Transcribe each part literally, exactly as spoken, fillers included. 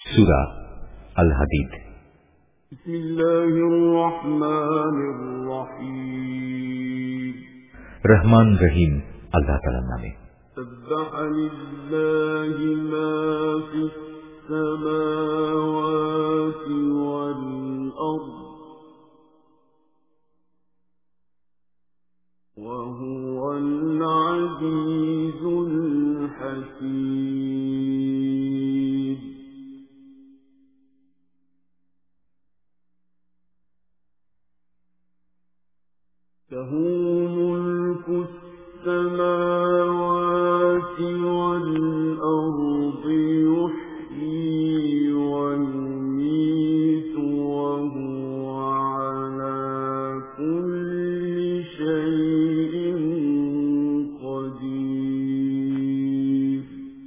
সূরা আল হাদিদ। বিসমিল্লাহির রহমানির রহিম। রহমান রহিম আল্লাহ তাআলার নামে। সাব্বাহা লিল্লাহি মা ফিস সামাওয়াতি ওয়াল আরদ ওয়া হুয়াল আজিজুল হাকীম। له ملك السماوات والأرض يحيي ويميت وهو على كل شيء قدير.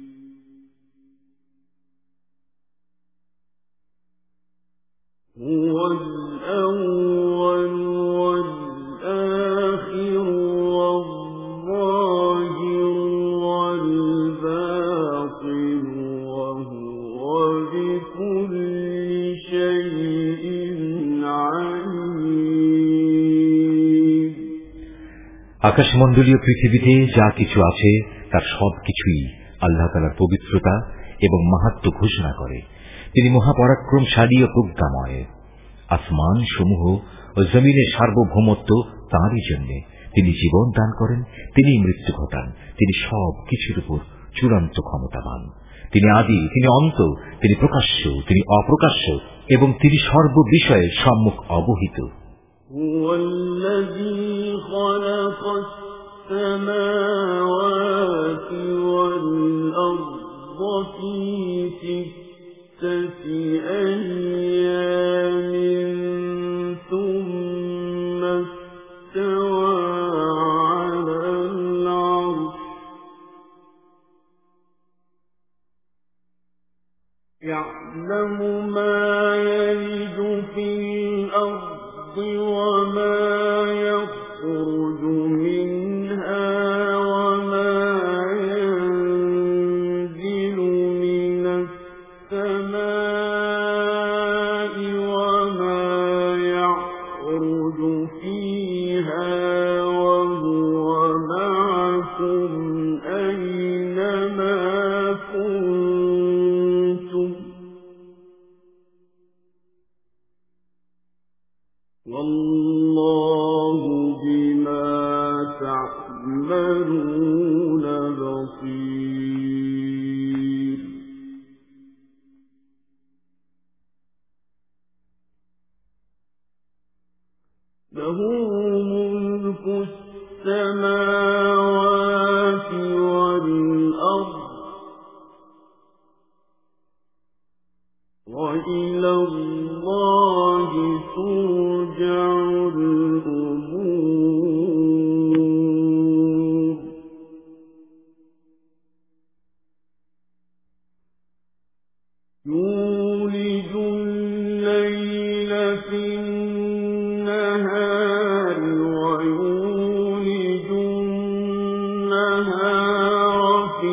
هو الأول والآخر والظاهر والباطن وهو بكل شيء عليم. আকাশমণ্ডলীয় পৃথিবীতে যা কিছু আছে তার সবকিছুই আল্লাহ তাআলার পবিত্রতা এবং মাহাত্ম্য ঘোষণা করে। তিনি মহাপরাক্রমশালী ও প্রজ্ঞাময়। আসমান সমূহ ও জমিনের সার্বভৌমত্ব তাঁরই জন্য। তিনি জীবন দান করেন, তিনি মৃত্যু ঘটান। তিনি সব কিছুর উপর চূড়ান্ত ক্ষমতাবান। তিনি আদি, তিনি অন্ত, তিনি প্রকাশ্য, তিনি অপ্রকাশ্য এবং তিনি সর্ববিষয়ে সম্মুখ অবহিত। هو الذي خلق السماوات والأرض في ستة أيام ثم استوى على العرش يعلم ما يلج في الأرض وما يخرج منها وما ينزل من السماء وما يعرج فيها وهو معكم أينما كنتم والله بما تعملون بصير. له ملك السماوات والأرض وإلى الله ترجع الأمور. يولج الليل في النهار ويولج النهار في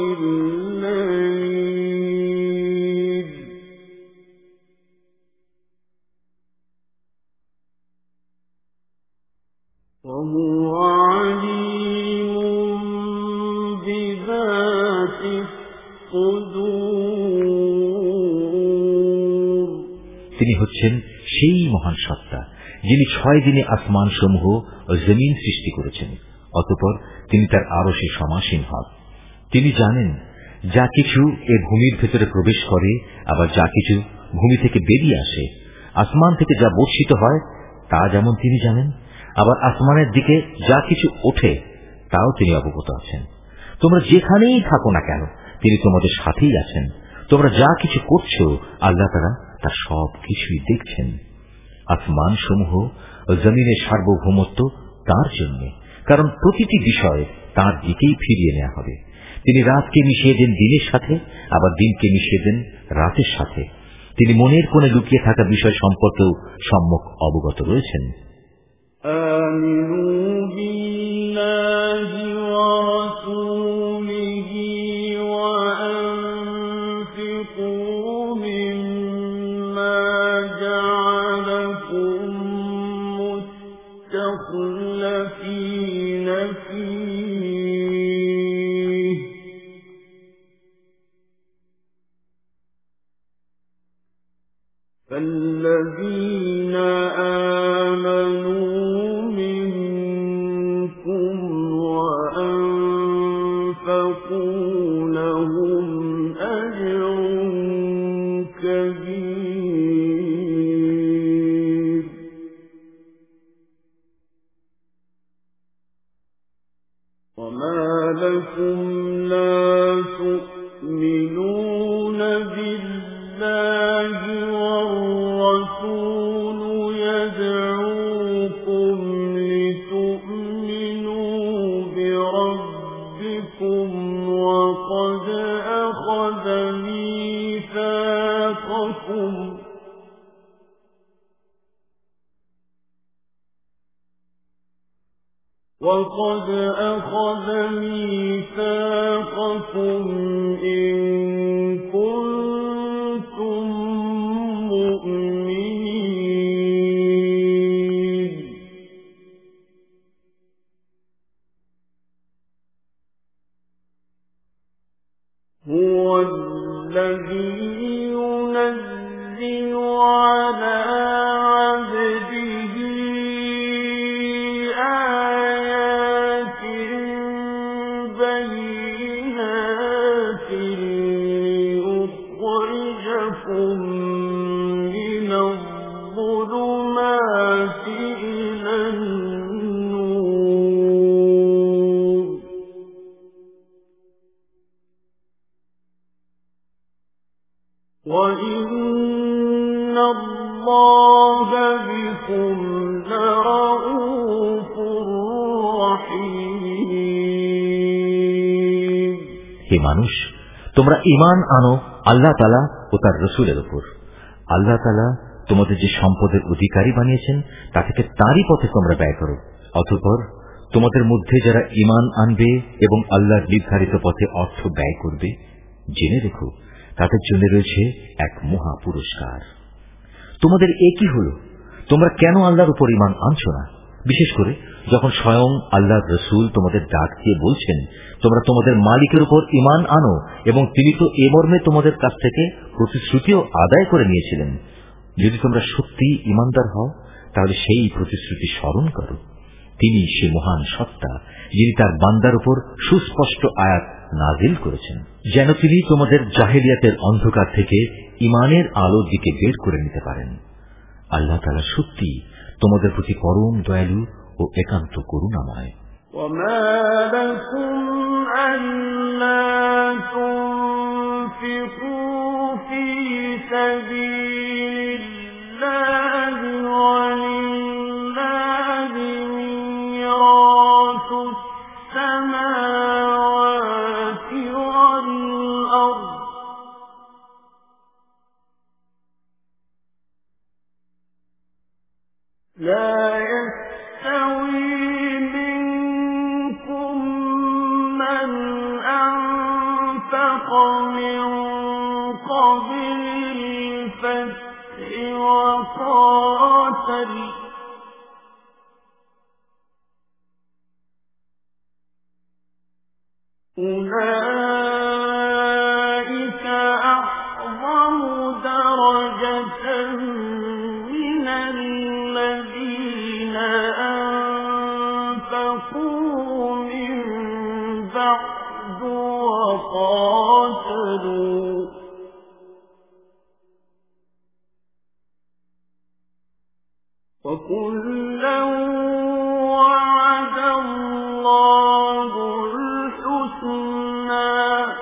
الليل وهو عليم بذات الصدور. তিনি হচ্ছেন সেই মহান সত্তা যিনি ছয় দিনে আসমান সমূহ ও জমিন সৃষ্টি করেছেন। অতঃপর তিনি তার আরশে সমাসীন হন। তিনি জানেন যা কিছু এ ভূমির ভেতরে প্রবেশ করে, আবার যা কিছু ভূমি থেকে বেরিয়ে আসে। আসমান থেকে যা বর্ষিত হয় তা যেমন তিনি জানেন, আবার আসমানের দিকে যা কিছু ওঠে তাও তিনি অবগত আছেন। তোমরা যেখানেই থাকো না কেন তিনি তোমাদের সাথেই আছেন। তোমরা যা কিছু করছো আল্লাহ তাআলা তার সব কিছুই দেখছেন। আসমান সমূহ ও জমিনের সার্বভৌমত্ব তার জন্য, কারণ প্রতিটি বিষয় তার দিকেই ফিরিয়ে নেওয়া হবে। তিনি রাতকে মিশিয়ে দেন দিনের সাথে, আবার দিনকে মিশিয়ে দেন রাতের সাথে। তিনি মনের কোণে লুকিয়ে থাকা বিষয় সম্পর্কেও সম্যক অবগত রয়েছেন। آمنوا بالله ورسوله وأنفقوا مما فالذين آمنوا منكم وأنفقوا لهم أجر كبير وما لكم لا تؤمنون بالله والرسول يدعوكم لتؤمنوا بربكم وقد أخذ ميثاقكم وقد أخذ ميثاقكم إن كنتم مؤمنين هو الذي ينزل على عبده آيات بينات ليخرجكم من الظلمات إلى النور وإن الله بكم لرءوف رحيم হে মানুষ, তোমরা ঈমান আনো আল্লাহ তাআলা ও তার রাসূলের উপর। আল্লাহ তাআলা তোমাদের যে সম্পদের অধিকারী বানিয়েছেন তা থেকে তারই পথে তোমরা ব্যয় করো। অতঃপর তোমাদের মধ্যে যারা ঈমান আনবে এবং আল্লাহর নির্ধারিত পথে অর্থ ব্যয় করবে, জেনে রেখো তাদের জন্য রয়েছে এক মহা পুরস্কার। তোমাদের একই হল, তোমরা কেন আল্লাহর উপর ঈমান আনছো না? বিশেষ করে যখন স্বয়ং আল্লাহর রাসূল তোমাদের ডাক দিয়ে বলছেন তোমরা তোমাদের মালিকের উপর ঈমান আনো, এবং তিনি তো এ মর্মে তোমাদের কাছ থেকে প্রতিশ্রুতিও আদায় করে নিয়েছিলেন। যদি তোমরা সত্যি ঈমানদার হও তাহলে সেই প্রতিশ্রুতি স্মরণ করো। তিনি সে মহান সত্তা যিনি তার বান্দার উপর সুস্পষ্ট আয়াত নাজিল করেছেন, যেন তিনি তোমাদের জাহেলিয়াতের অন্ধকার থেকে ঈমানের আলোর দিকে বের করে নিতে পারেন। আল্লাহ তাআলা সত্যি তোমাদের প্রতি পরম দয়ালু ও একান্ত করুণাময়। وما لكم ألا تنفقوا في سبيل الله ولله ميراث السماوات والأرض لا يستوي منكم من أنفق من قبل الفتح وقاتل أولئك أعظم درجة من الذين أنفقوا من بعد وقاتلوا وكلا وعد الله الحسنى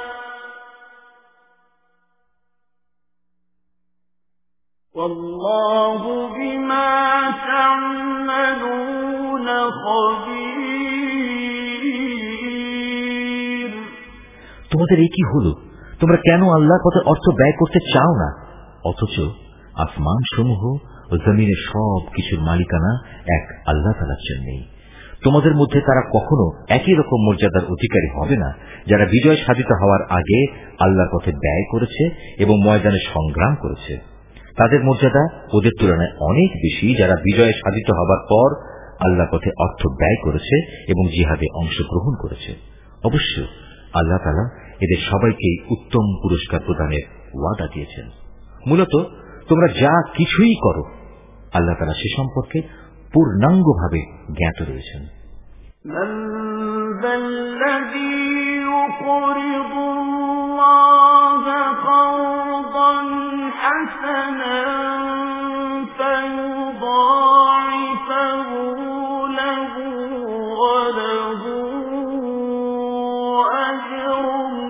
والله بما تعملون خبير তোমাদের এই কি হলো? তোমরা কেন আল্লাহর পথে অর্থ ব্যয় করতে চাও না, অথচ আসমান সমূহ ও জমিনের সব কিছুর মালিকানা এক আল্লাহ তাআলার জন্যই। তোমাদের মধ্যে তারা কখনো একই রকম মর্যাদার অধিকারী হবে না যারা বিজয় সাধিত হওয়ার আগে আল্লাহর পথে ব্যয় করেছে এবং ময়দানে সংগ্রাম করেছে। তাদের মর্যাদা ওদের তুলনায় অনেক বেশি যারা বিজয় সাধিত হবার পর আল্লাহর পথে অর্থ ব্যয় করেছে এবং জিহাদে অংশগ্রহণ করেছে। অবশ্য আল্লাহ তাআলা এদের সবাইকে উত্তম পুরস্কার প্রদানের ওয়াদা দিয়েছেন। মূলত তোমরা যা কিছুই করো আল্লাহ তাআলা সে সম্পর্কে পূর্ণাঙ্গভাবে জ্ঞাত রয়েছেন। من ذا الذي يقرض الله قرضا حسنا فيضاعفه له وله أجر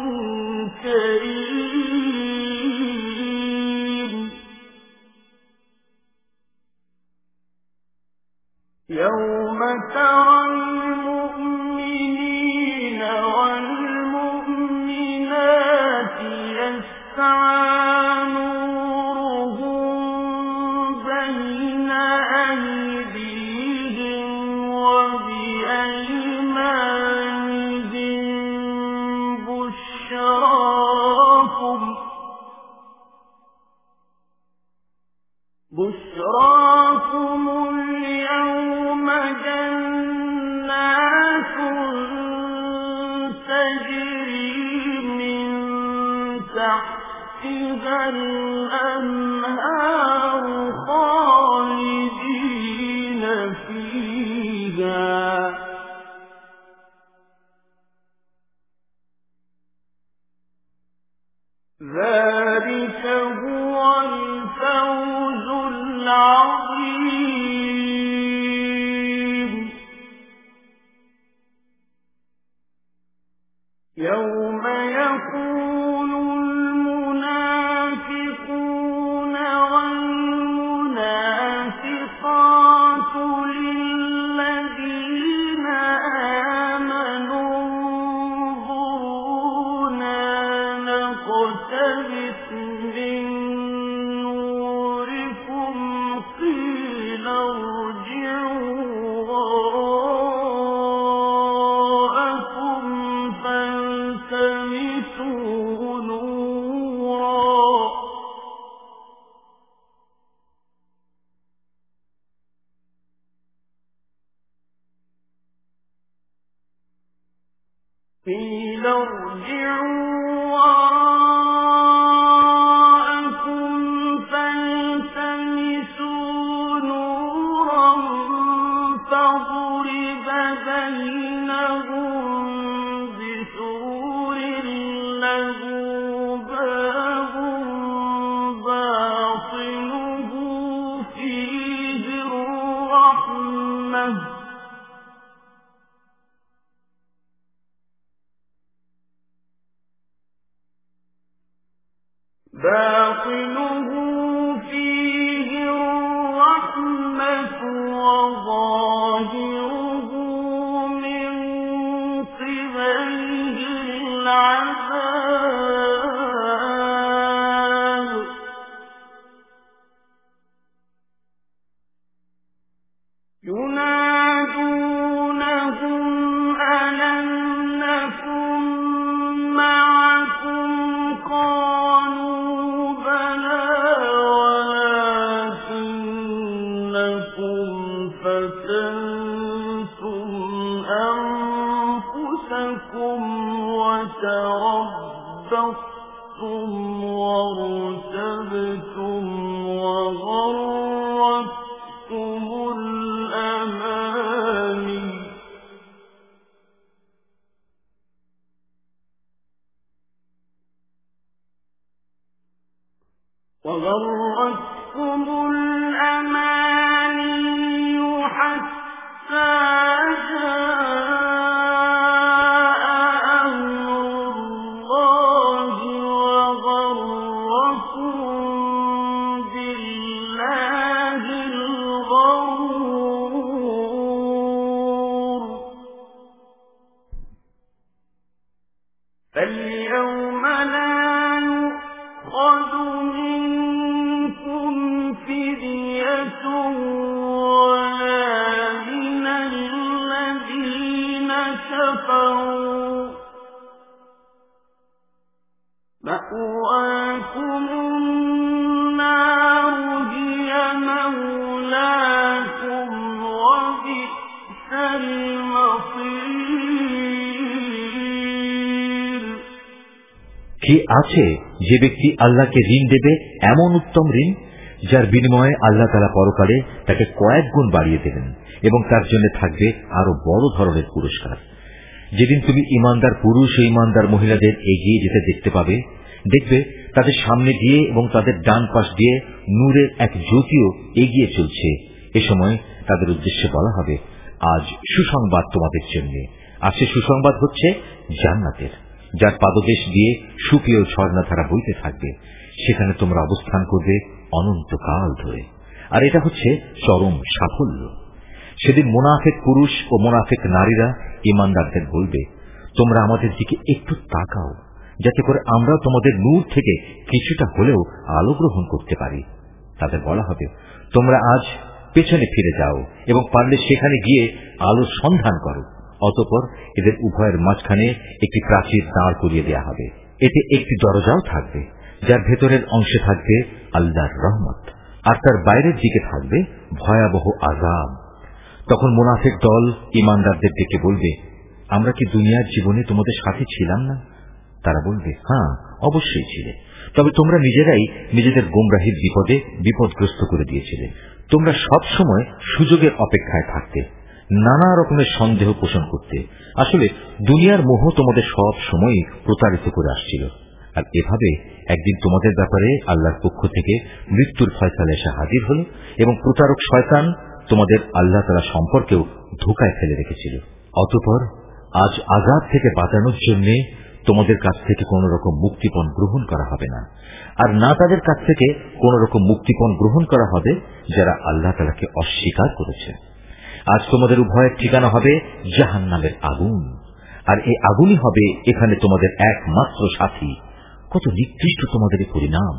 كريم. يوم ترى المؤمنين والمؤمنات يسعى نورهم بين أيديهم وبأيمانهم بشراكم بشراكم اليوم جنات تجري من تحتها الأنهار خالدين فيها ذلك هو الفوز العظيم. يوم يقول المنافقون والمنافقات للذين آمنوا انظرونا نقتبس من نوركم قيل ارجعوا وراءكم فالتمسوا نورا قيل ارجعوا وراءكم فالتمسوا نورا فضرب بينهم بسور له باب باطنه فيه الرحمة باطنه فيه الرحمة وظاهره من قبله العذاب. ينادونهم ألم نكن معكم قالوا بلى ولكنكم فتنتم أنفسكم وتربصتم وارتبتم وغرتكم الأماني وغرتكم الأماني حتى جاء أمر الله وغركم بالله الغرور. فاليوم لا يؤخذ منكم فدية ولا من الذين كفروا مأواكم النار هي مولاكم وبئس المصير. কি আছে যে ব্যক্তি আল্লাহকে ঋণ দেবে এমন উত্তম ঋণ যার বিনিময়ে আল্লাহ তাআলা পরকালে তাকে কয়েক গুণ বাড়িয়ে দেবেন এবং তার জন্য থাকবে আরো বড় ধরনের পুরস্কার। যেদিন তুমি ইমানদার পুরুষ ও ইমানদার মহিলাদের এগিয়ে যেতে দেখতে পাবে, দেখবে তাদের সামনে দিয়ে এবং তাদের ডান পাশ দিয়ে নূরের এক জ্যোতিও এগিয়ে চলছে। এ সময় তাদের উদ্দেশ্যে বলা হবে, আজ সুসংবাদ তোমাদের জন্য। আর সে সুসংবাদ হচ্ছে জান্নাতের, যার পাদদেশ দিয়ে সুপেয় ঝর্ণাধারা বইতে থাকবে। সেখানে তোমরা অবস্থান করবে অনন্তকাল ধরে। আর এটা হচ্ছে চরম সাফল্য। সেদিন মুনাফিক পুরুষ ও মুনাফিক নারীরা ইমানদারদের বলবে, তোমরা আমাদের দিকে একটু তাকাও, যাতে করে আমরা তোমাদের নূর থেকে কিছুটা হলেও আলো গ্রহণ করতে পারি। তাদের বলা হবে, তোমরা আজ পেছনে ফিরে যাও এবং পারলে সেখানে গিয়ে আলোর সন্ধান করো। অতঃপর এদের উভয়ের মাঝখানে একটি প্রাচীর দাঁড় করিয়ে দেয়া হবে। এতে একটি দরজাও থাকবে, যার ভেতরের অংশে থাকবে আল্লাহর রহমত, আর তার বাইরের দিকে থাকবে ভয়াবহ আযাব। তখন মুনাফিক দল ইমানদারদের দিকে বলবে, আমরা কি দুনিয়ার জীবনে তোমাদের সাথে ছিলাম না? তারা বলবে, হ্যাঁ, অবশ্যই ছিলে, তবে তোমরা নিজেরাই নিজেদের গোমরাহির বিপদে বিপদগ্রস্ত করে দিয়েছিলে। তোমরা সব সময় সুযোগের অপেক্ষায় থাকতে, নানা রকমের সন্দেহ পোষণ করতে। আসলে দুনিয়ার মোহ তোমাদের সব সময় প্রতারিত করে আসছিল। আর এভাবে একদিন তোমাদের ব্যাপারে আল্লাহর পক্ষ থেকে মৃত্যুর ফয়সালা এসে হাজির হল এবং প্রতারক শয়তান তোমাদের আল্লাহ তাআলা সম্পর্কেও ধোঁকায় ফেলে রেখেছিল। অতঃপর আজ আযাব থেকে বাঁচানোর জন্য তোমাদের কাছ থেকে কোন রকম মুক্তিপণ গ্রহণ করা হবে না, আর না তাদের কাছ থেকে কোন রকম মুক্তিপণ গ্রহণ করা হবে যারা আল্লাহ তাআলাকে অস্বীকার করেছে। আজ তোমাদের উভয়ের ঠিকানা হবে জাহান্নামের আগুন, আর এই আগুনই হবে এখানে তোমাদের একমাত্র সাথী। কত নিকৃষ্ট তোমাদের এই পরিণাম।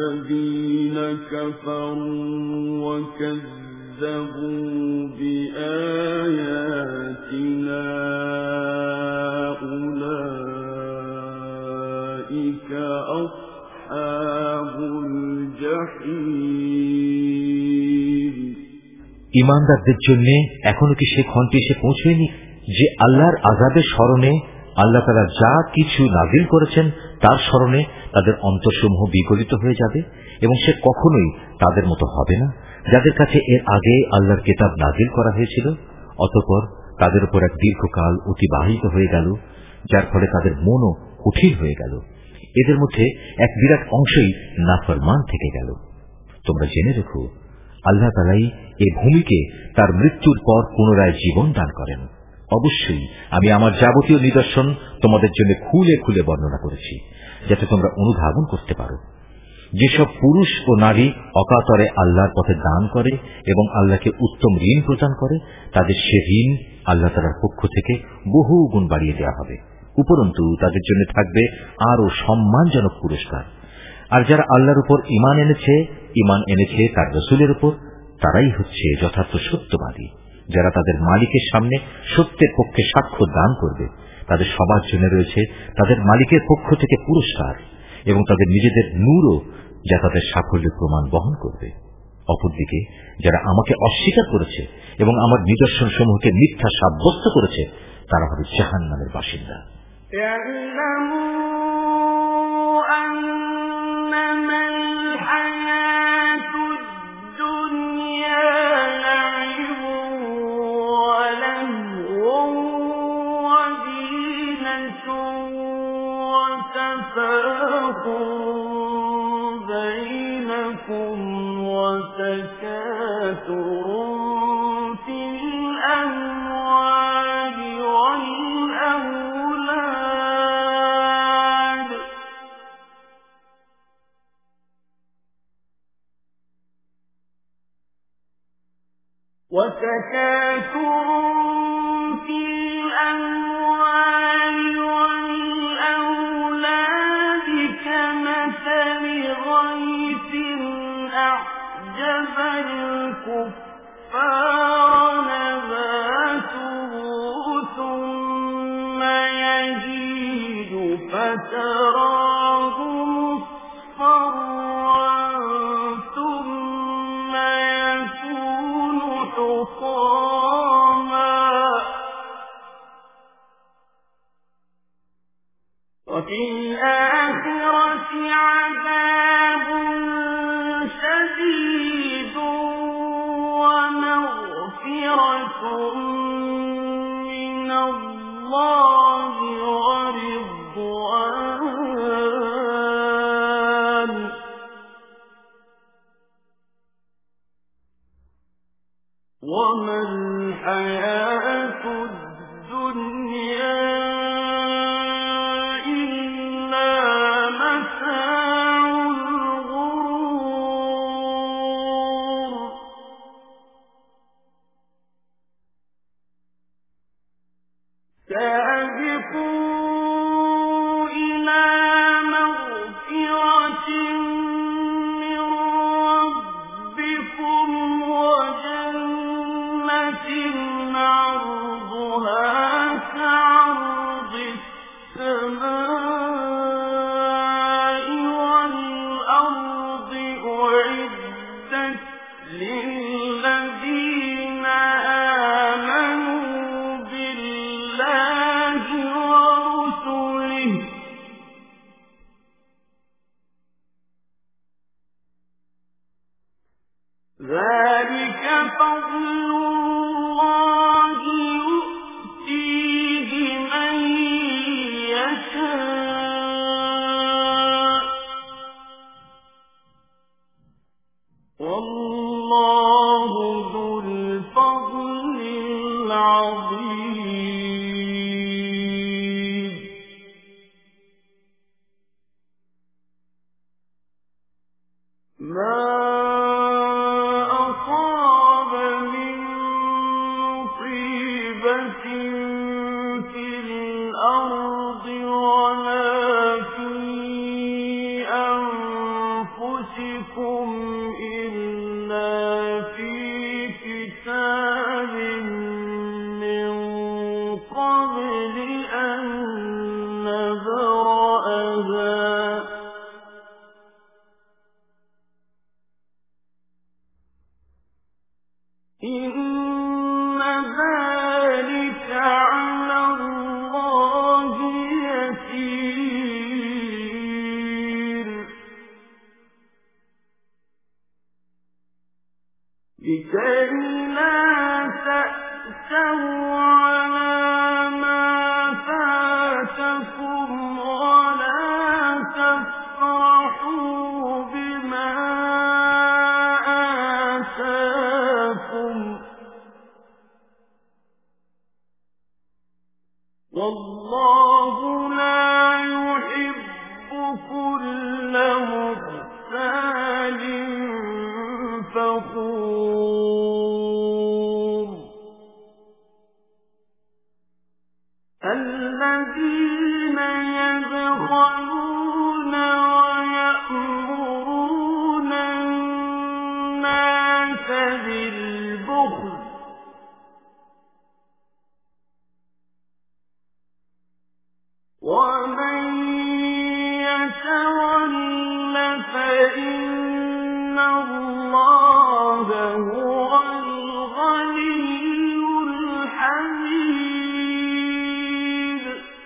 الذين كفروا وكذبوا بآياتنا أولئك أصحاب الجحيم ঈমানদারদের জন্য এখনো কি সে ক্ষণটি এসে পৌঁছয়নি যে আল্লাহর আযাবের স্মরণে আল্লাহ তাআলা যা কিছু নাযিল করেছেন তার স্মরণে তাদের অন্তরসমূহ বিগলিত হয়ে যাবে এবং সে কখনোই তাদের মতো হবে না যাদের কাছে এর আগে আল্লাহর কিতাব নাযিল করা হয়েছিল। অতঃপর তাদের উপর এক দীর্ঘকাল অতিবাহিত হয়ে গেল, যার ফলে তাদের মনও কঠিন হয়ে গেল। এদের মধ্যে এক বিরাট অংশই নাফরমান থেকে গেল। তোমরা জেনে রেখো, আল্লাহ তাআলাই এই ভূমিকে তার মৃত্যুর পর পুনরায় জীবন দান করেন। অবশ্যই আমি আমার যাবতীয় নিদর্শন তোমাদের জন্য খুলে খুলে বর্ণনা করেছি, যাতে তোমরা অনুধাবন করতে পারো। যেসব পুরুষ ও নারী অকাতরে আল্লাহর পথে দান করে এবং আল্লাহকে উত্তম ঋণ প্রদান করে, তাদের সে ঋণ আল্লাহ তাআলার পক্ষ থেকে বহু গুণ বাড়িয়ে দেওয়া হবে। উপরন্তু তাদের জন্য থাকবে আরো সম্মানজনক পুরস্কার। আর যারা আল্লাহর উপর ঈমান এনেছে ঈমান এনেছে তার রাসূলের উপর, তারাই হচ্ছে যথার্থ সত্যবাদী, যারা তাদের মালিকের সামনে সত্যের পক্ষে সাক্ষ্য দান করবে। তাদের সবার জন্য রয়েছে তাদের মালিকের পক্ষ থেকে পুরস্কার এবং তাদের নিজেদের নূরও, যা তাদের সাফল্যের প্রমাণ বহন করবে। অপরদিকে যারা আমাকে অস্বীকার করেছে এবং আমার নিদর্শন সমূহকে মিথ্যা সাব্যস্ত করেছে, তারা হবে জাহান্নামের বাসিন্দা। وتكاثر في الأموال والأولاد كمثل غيث أعجب الكفار نباته ثم يهيج فتراه مصفرا ثم يكون حطاما وفي الآخرة عذاب شديد ومغفرة من الله ورضوان وما الحياة الدنيا إلا متاع الغرور سابقوا لكي لا تأسوا على ما فاتكم ولا تفرحوا بما آتاكم والله لا يحب كل مختال فخور الذين يبخلون ويأمرون الناس بالبخل ومن يتول فإن الله هو الغني الحميد।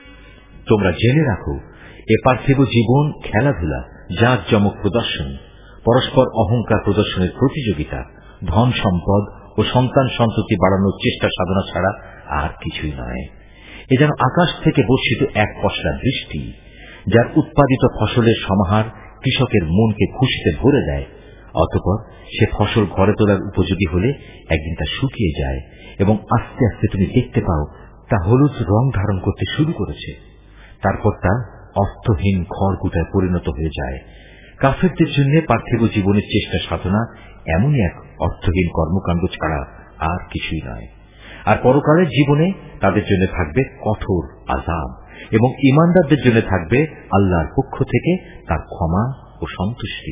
তোমরা জেনে রাখো, এ পার্থিব জীবন খেলাধুলা, জাঁক জমক প্রদর্শন, পরস্পর অহংকার প্রদর্শনের প্রতিযোগিতা, ধন সম্পদ ও সন্তান সন্ততি বাড়ানোর চেষ্টা সাধনা ছাড়া আর কিছুই নয়। এ যেন আকাশ থেকে বর্ষিত এক পশলা বৃষ্টি, যার উৎপাদিত ফসলের সমাহার কৃষকের মনকে খুশিতে ভরে দেয়। অতঃপর সে ফসল ঘরে তোলার উপযোগী হলে একদিন তা শুকিয়ে যায় এবং আস্তে আস্তে তুমি দেখতে পাও তা হলুদ রং ধারণ করতে শুরু করেছে। তারপর তা অর্থহীন খড়কুটায় পরিণত হয়ে যায়। কাফেরদের জন্য পার্থিব জীবনের চেষ্টা সাধনা এমনই এক অর্থহীন কর্মকাণ্ড ছাড়া আর কিছুই নয়। আর পরকালের জীবনে তাদের জন্য থাকবে কঠোর আযাব এবং ঈমানদারদের জন্য থাকবে আল্লাহর পক্ষ থেকে তার ক্ষমা ও সন্তুষ্টি।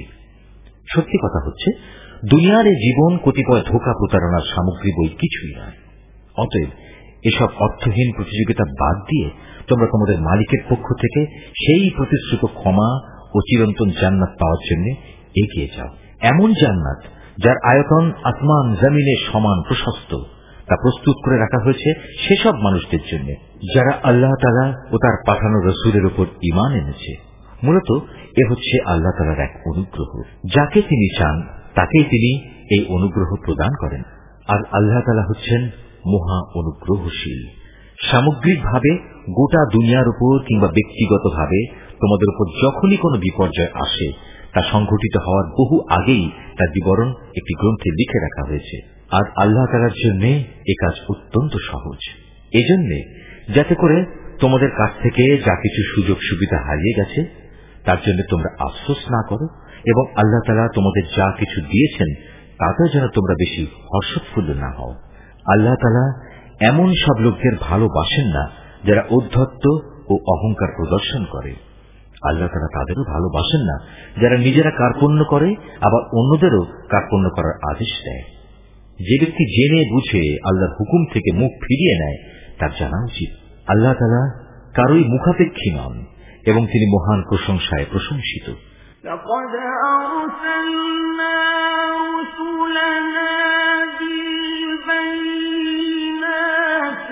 সত্যি কথা হচ্ছে, দুনিয়ার এই জীবন কতিপয় ধোঁকা প্রতারণার সামগ্রী বই কিছুই নয়। অতএব এসব অর্থহীন প্রতিযোগিতা বাদ দিয়ে তোমরা তোমাদের মালিকের পক্ষ থেকে সেই প্রতিশ্রুত ক্ষমা ও চিরন্তন জান্নাত পাওয়ার জন্য এগিয়ে যাও। এমন জান্নাত যার আয়তন আসমান জমিনের সমান প্রশস্ত, তা প্রস্তুত করে রাখা হয়েছে সেসব মানুষদের জন্য যারা আল্লাহ তাআলা ও তার পাঠানো রসুলের উপর ঈমান এনেছে। মূলত এ হচ্ছে আল্লাহ তাআলার এক অনুগ্রহ। যাকে তিনি চান তাকেই তিনি এই অনুগ্রহ প্রদান করেন। আর আল্লাহ তাআলা হচ্ছেন মহা অনুগ্রহশীল। সামগ্রিকভাবে গোটা দুনিয়ার উপর কিংবা ব্যক্তিগতভাবে তোমাদের উপর যখনই কোনো বিপর্যয় আসে, তা সংঘটিত হওয়ার বহু আগেই তার বিবরণ একটি গ্রন্থে লিখে রাখা হয়েছে। আর আল্লাহ তাআলার জন্য এ কাজ অত্যন্ত সহজ। এজন্য যাতে করে তোমাদের কাছ থেকে যা কিছু সুযোগ সুবিধা হারিয়ে গেছে তার জন্য তোমরা আফসোস না করো, এবং আল্লাহ তাআলা তোমাদের যা কিছু দিয়েছেন তাতেও যেন তোমরা বেশি হর্ষোৎফুল্ল না হও। আল্লাহ তাআলা এমন সব লোকদের ভালোবাসেন না যারা ঔদ্ধত্য ও অহংকার প্রদর্শন করে। আল্লাহ তাআলা তাদেরও ভালোবাসেন না যারা নিজেরা কার্পণ্য করে আবার অন্যদেরও কার্পণ্য করার আদেশ দেয়। যে ব্যক্তি জেনে বুঝে আল্লাহর হুকুম থেকে মুখ ফিরিয়ে নেয় তার জানা উচিত আল্লাহ তাআলা কারোই মুখাপেক্ষী নন এবং তিনি মহান প্রশংসায় প্রশংসিত। لقد أرسلنا رسلنا بالبينات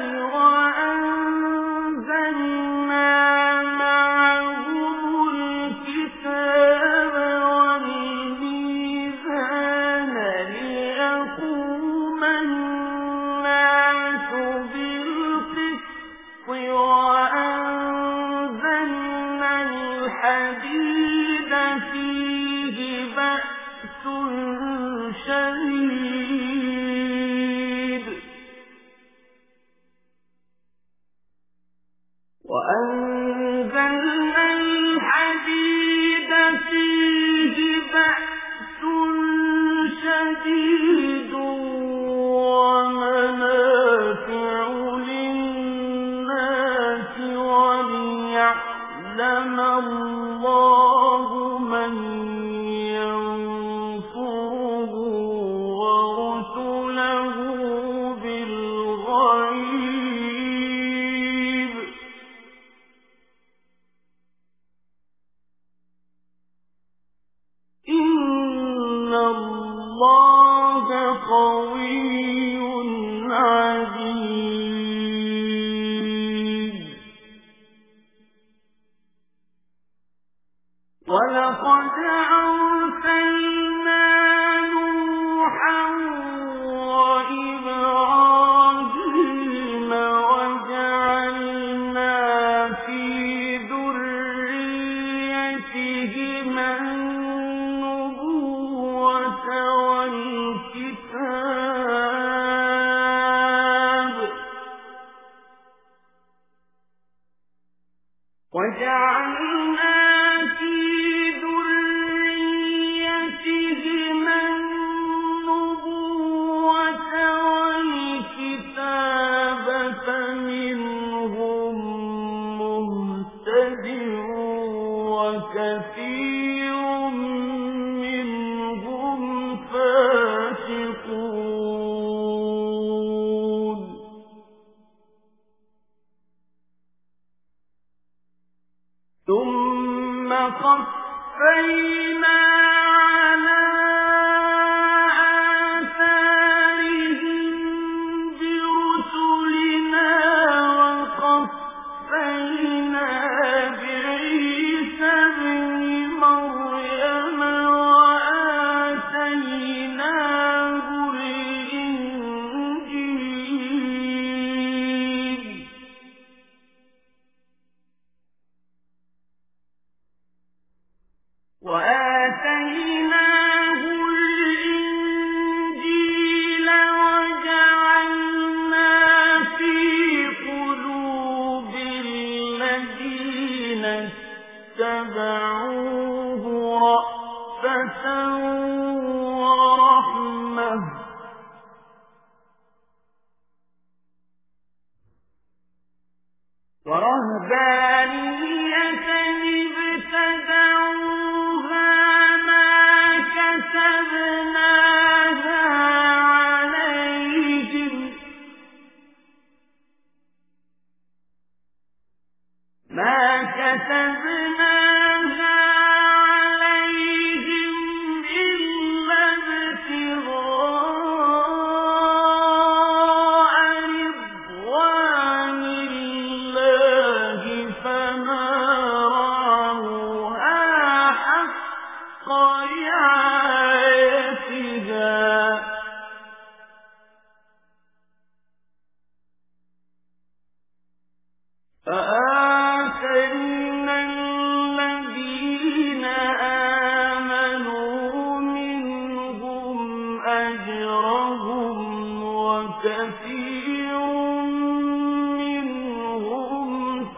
وأنزلنا معهم الكتاب والميزان ليقوم الناس بالقسط وأنزلنا الحديد فيه بأس شديد وأنزلنا الحديد فيه بأس شديد ومنافع للناس وليعلم الله من ينصره ورسله بالغيب إن الله قوي عزيز ولقد أرسلنا نوحا وجعلنا في ذريتهما النبوة والكتاب فمنهم مهتد وكثير منهم فاسقون ثم قفينا على آثارهم برسلنا وقفينا بعيسى ابن مريم وآتيناه الإنجيل وآتيناه الإنجيل وجعلنا في قلوب الذين اتبعوه رأفة ورحمة ورهبانية ابتدعوها ما كتبناها عليهم ما كتبناها عليهم إلا ابتغاء رضوان الله فما رعوها حق رعايتها فآتينا الذين آمنوا منهم أجرهم وكثير منهم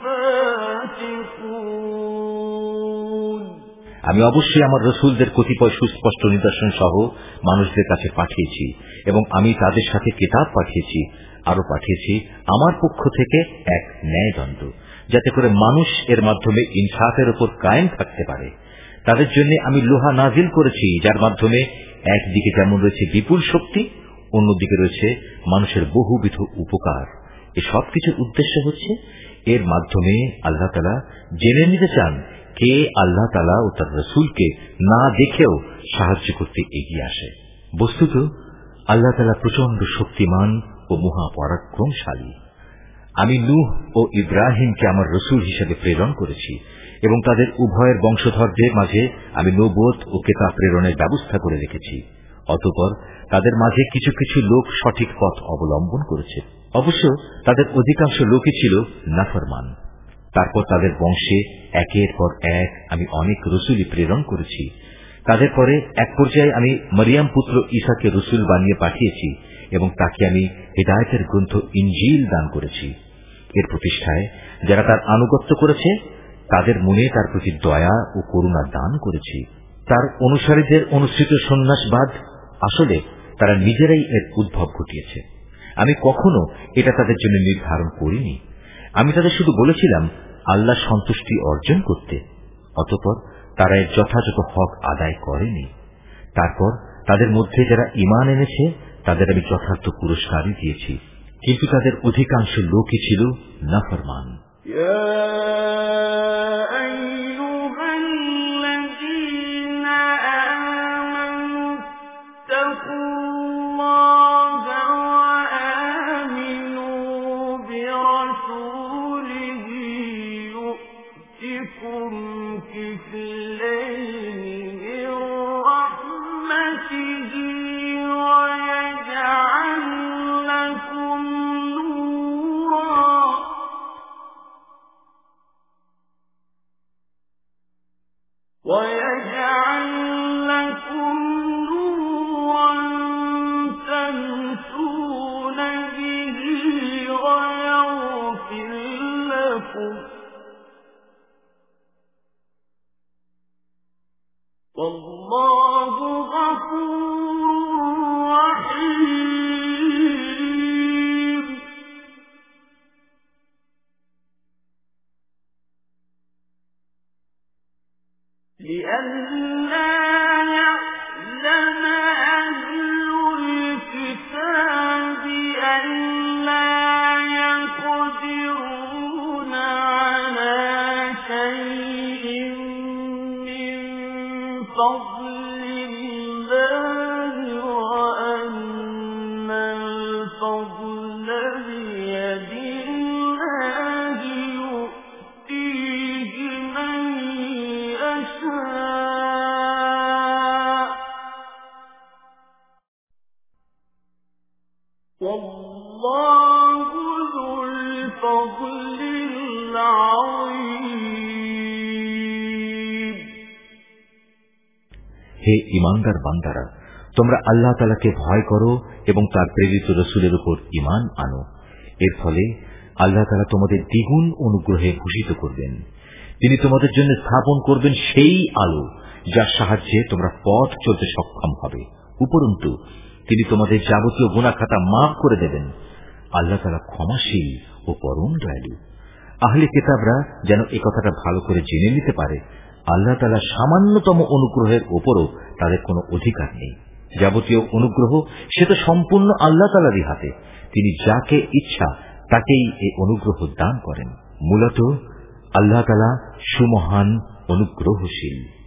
فاسقون আমি অবশ্যই আমার রাসূলদের কতিপয় সুস্পষ্ট নিদর্শন সহ মানুষদের কাছে পাঠিয়েছি এবং আমি তাদের সাথে কিতাব পাঠিয়েছি, আরো পাঠিয়েছি আমার পক্ষ থেকে এক ন্যায়দণ্ড, যাতে করে মানুষ এর মাধ্যমে ইনসাফের উপর কায়েম থাকতে পারে। তাদের জন্য আমি লোহা নাজিল করেছি, যার মাধ্যমে একদিকে যেমন রয়েছে বিপুল শক্তি, অন্যদিকে রয়েছে মানুষের বহুবিধ উপকার। এ সবকিছুর উদ্দেশ্য হচ্ছে এর মাধ্যমে আল্লাহ তাআলা জেনে নিতে চান কে আল্লাহ তাআলা ও তার রাসূলকে না দেখেও সাহায্য করতে এগিয়ে আসে। বস্তুত আল্লাহ তাআলা প্রচন্ড শক্তিমান ও মহাপরাক্রমশালী। আমি নূহ ও ইব্রাহিমকে আমার রাসূল হিসেবে প্রেরণ করেছি এবং তাদের উভয়ের বংশধরদের মাঝে আমি নবুয়ত ও কিতাব প্রেরণের ব্যবস্থা করে রেখেছি। অতঃপর তাদের মাঝে কিছু কিছু লোক সঠিক পথ অবলম্বন করেছে, অবশ্য তাদের অধিকাংশ লোকই ছিল নাফরমান। তারপর তাদের বংশে একের পর এক আমি অনেক রসুলই প্রেরণ করেছি। তাদের পরে এক পর্যায়ে আমি মরিয়ম পুত্র ঈসাকে রসুল বানিয়ে পাঠিয়েছি এবং তাকে আমি হিদায়াতের গ্রন্থ ইনজিল দান করেছি। এর প্রতিষ্ঠায় যারা তার আনুগত্য করেছে তাদের মনে তার প্রতি দয়া ও করুণা দান করেছি। তার অনুসারীদের অনুসৃত সন্ন্যাসবাদ আসলে তারা নিজেরাই এর উদ্ভব ঘটিয়েছে। আমি কখনো এটা তাদের জন্য নির্ধারণ করিনি। আমি তাদের শুধু বলেছিলাম আল্লাহ সন্তুষ্টি অর্জন করতে। অতঃপর তারা এর যথাযথ হক আদায় করেনি। তারপর তাদের মধ্যে যারা ঈমান এনেছে তাদের আমি যথার্থ পুরস্কারই দিয়েছি, কিন্তু তাদের অধিকাংশ লোকই ছিল নাফরমান। ويجعل لكم نورا تمشون به ويغفر لكم والله غفور رحيم لئلا يعلم أهل الكتاب ألا يقدرون على شيء من فضل الله وأن الفضل بيد الله يؤتيه من يشاء والله ذو الفضل العظيم হে ঈমানদার বান্দারা, তোমরা আল্লাহ তাআলাকে ভয় করো এবং তার প্রেরিত রাসূলের উপর ঈমান আনো। এর ফলে আল্লাহ তাআলা তোমাদের দ্বিগুণ অনুগ্রহে ভূষিত করবেন। তিনি তোমাদের জন্য স্থাপন করবেন সেই আলো যার সাহায্যে তোমরা পথ চলতে সক্ষম হবে। উপরন্তু তিনি তোমাদের যাবতীয় গুনাহ খাতা মাফ করে দেবেন। আল্লাহ তাআলা ক্ষমাশীল ও পরম দয়ালু। আহলে কিতাবরা যেন এই কথাটা ভালো করে জেনে নিতে পারে, আল্লাহ তাআলা সামান্যতম অনুগ্রহের উপরও তাদের কোনো অধিকার নেই। যাবতীয় অনুগ্রহ সে তো সম্পূর্ণ আল্লাহ তাআলারই হাতে। তিনি যাকে ইচ্ছা তাকেই এই অনুগ্রহ দান করেন। মূলত আল্লাহ তাআলা সুমহান অনুগ্রহশীল।